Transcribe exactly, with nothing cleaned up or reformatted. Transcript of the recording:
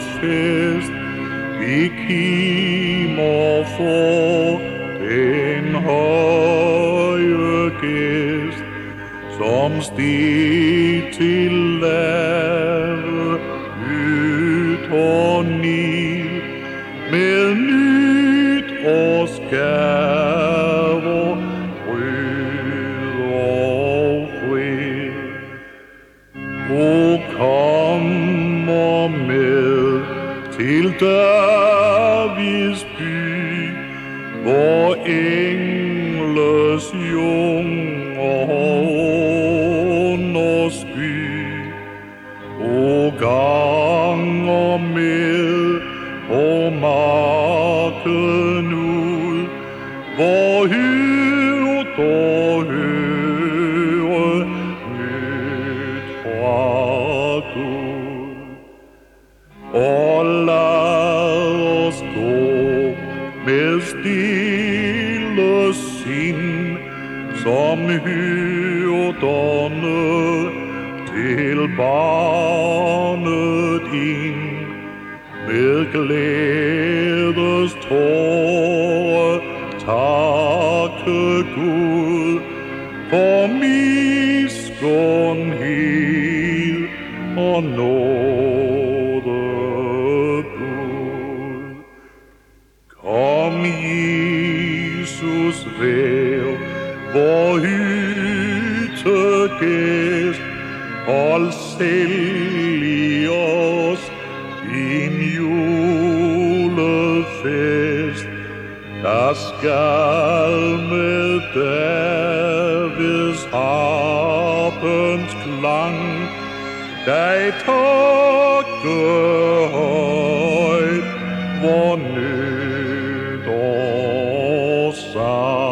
fest, vi kimer for den høje gæst, som steg til lave ytter Nil, med nyt årsgaver, fryd og fred. O kommer med til Davids by, hvor engles junger undersky. O ganger med på marken ud, hvor hyrder høre nyt fra Gud. Og lad os gå med stille sind, som hyrderne til barnet ind, med glædes tårer takke Gud for miskunnhed og nåde bud. Kom, Jesus, vær vor hyttegæst, hold selv i os din julefest, der skal med Davids harpens klang dig takke højt, vor nød og sang.